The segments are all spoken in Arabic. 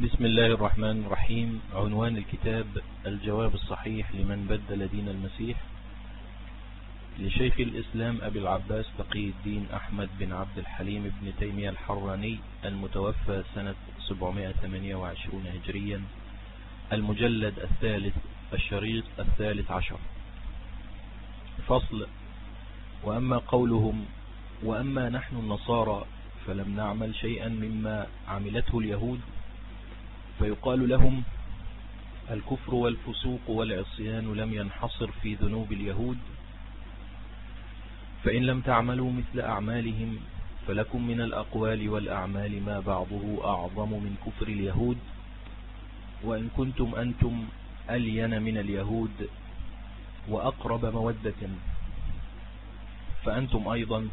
بسم الله الرحمن الرحيم. عنوان الكتاب: الجواب الصحيح لمن بدل دين المسيح، لشيخ الإسلام أبي العباس تقي الدين أحمد بن عبد الحليم بن تيمية الحراني، المتوفى سنة 728 هجريا، المجلد الثالث، الشريط 13. فصل: وأما قولهم: وأما نحن النصارى فلم نعمل شيئا مما عملته اليهود، فيقال لهم: الكفر والفسوق والعصيان لم ينحصر في ذنوب اليهود، فإن لم تعملوا مثل أعمالهم فلكم من الأقوال والأعمال ما بعضه أعظم من كفر اليهود، وإن كنتم أنتم ألين من اليهود وأقرب مودة فأنتم أيضا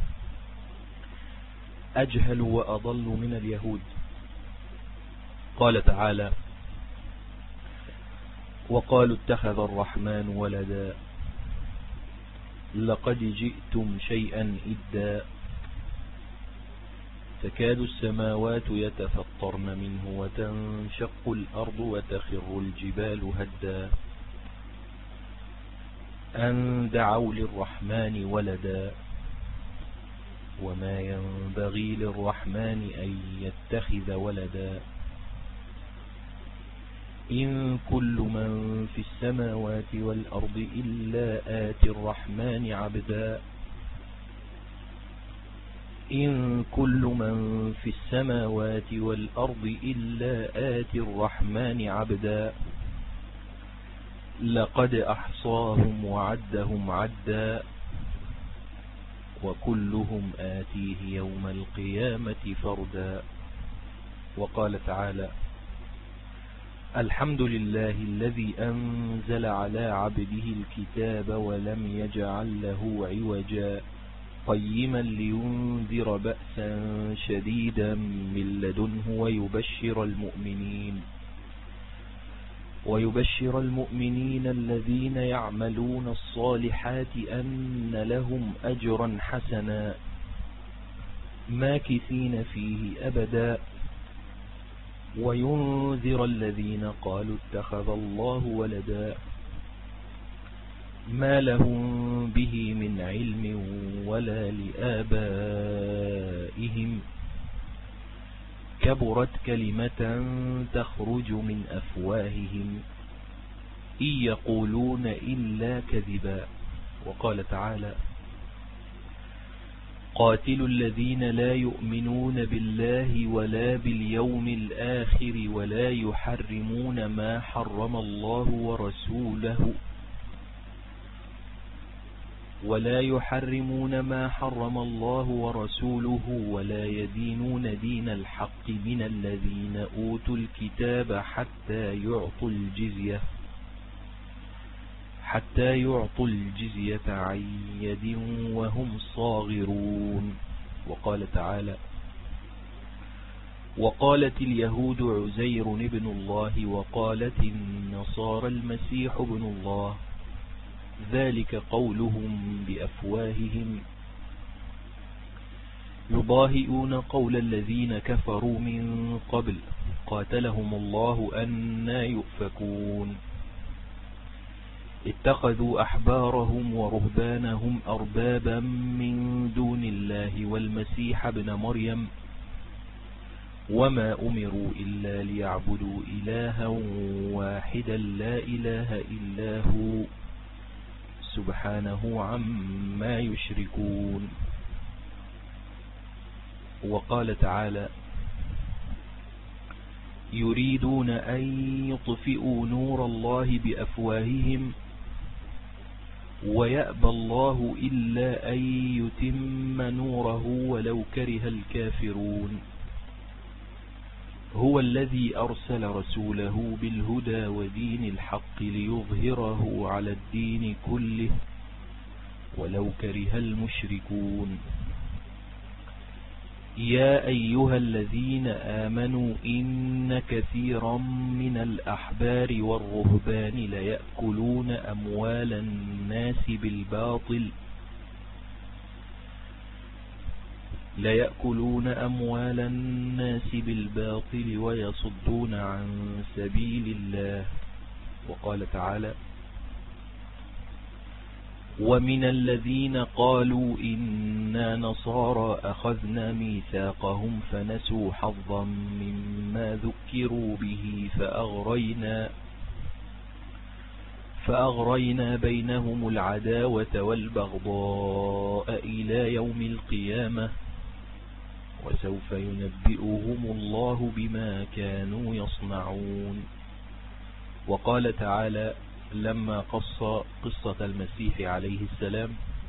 أجهل وأضل من اليهود. قال تعالى: وقالوا اتخذ الرحمن ولدا لقد جئتم شيئا إدا تكاد السماوات يتفطرن منه وتنشق الأرض وتخر الجبال هدا أن دعوا للرحمن ولدا وما ينبغي للرحمن أن يتخذ ولدا إن كل من في السماوات والأرض إلا آتي الرحمن عبدا إن كل من في السماوات والأرض إلا آتي الرحمن عبدا لقد أحصاهم وعدهم عدا وكلهم آتيه يوم القيامة فردا. وقال تعالى: الحمد لله الذي أنزل على عبده الكتاب ولم يجعل له عوجا قيما لينذر بأسا شديدا من لدنه ويبشر المؤمنين الذين يعملون الصالحات أن لهم أجرا حسنا ماكثين فيه أبدا وينذر الذين قالوا اتخذ الله ولدا ما لهم به من علم ولا لآبائهم كبرت كلمة تخرج من أفواههم إن يقولون إلا كذبا. وقال تعالى: قاتلوا الذين لا يؤمنون بالله ولا باليوم الآخر ولا يحرمون ما حرم الله ورسوله ولا يدينون دين الحق من الذين أوتوا الكتاب حتى يعطوا الجزية عن يد وهم صاغرون. وقال تعالى: وقالت اليهود عزير ابن الله وقالت النصارى المسيح ابن الله ذلك قولهم بأفواههم يضاهئون قول الذين كفروا من قبل قاتلهم الله أنى يؤفكون اتخذوا أحبارهم ورهبانهم أربابا من دون الله والمسيح ابن مريم وما أمروا إلا ليعبدوا إلها واحدا لا إله إلا هو سبحانه عما يشركون. وقال تعالى: يريدون أن يطفئوا نور الله بأفواههم ويأبى الله إلا أن يتم نوره ولو كره الكافرون. هو الذي أرسل رسوله بالهدى ودين الحق ليظهره على الدين كله ولو كره المشركون. يا أيها الذين آمنوا إن كثيرا من الأحبار والرهبان ليأكلون أموال الناس بالباطل ليأكلون أموال الناس بالباطل ويصدون عن سبيل الله. وقال تعالى: ومن الذين قالوا إنا نصارى أخذنا ميثاقهم فنسوا حظا مما ذكروا به فأغرينا بينهم العداوة والبغضاء إلى يوم القيامة وسوف ينبئهم الله بما كانوا يصنعون. وقال تعالى لما قص قصة المسيح عليه السلام: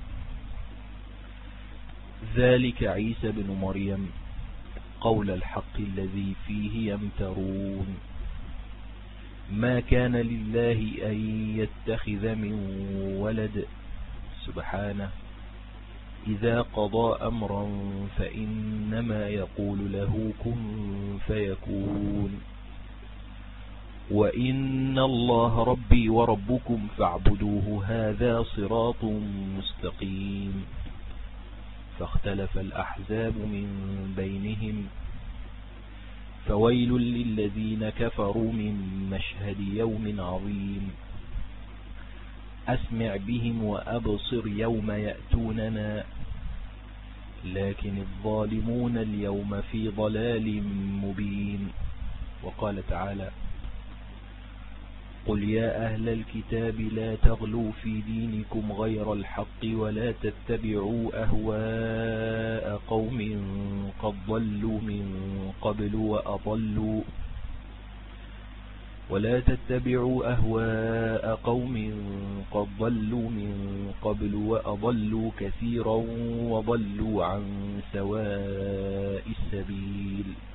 ذلك عيسى بن مريم قول الحق الذي فيه يمترون ما كان لله أن يتخذ من ولد سبحانه إذا قضى أمرا فإنما يقول له كن فيكون وإن الله ربي وربكم فاعبدوه هذا صراط مستقيم. فاختلف الأحزاب من بينهم فويل للذين كفروا من مشهد يوم عظيم. أسمع بهم وأبصر يوم يأتوننا لكن الظالمون اليوم في ضلال مبين. وقال تعالى: قل يا أهل الكتاب لا تغلوا في دينكم غير الحق ولا تتبعوا أهواء قوم قد ضلوا من قبل وأضلوا كثيرا وضلوا عن سواء السبيل.